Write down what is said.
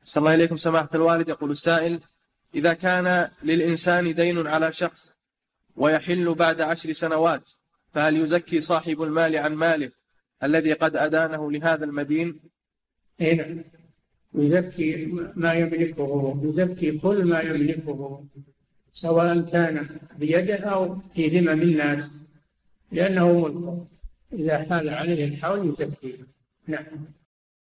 صلى الله عليكم سماحة الوالد. يقول السائل: إذا كان للإنسان دين على شخص ويحل بعد 10 سنوات، فهل يزكي صاحب المال عن ماله الذي قد أدانه لهذا المدين؟ نعم، يزكي ما يملكه، يزكي كل ما يملكه سواء كان بيده أو في ذمم الناس، لأنه ملكه، إذا حال عليه الحول يزكيه. نعم.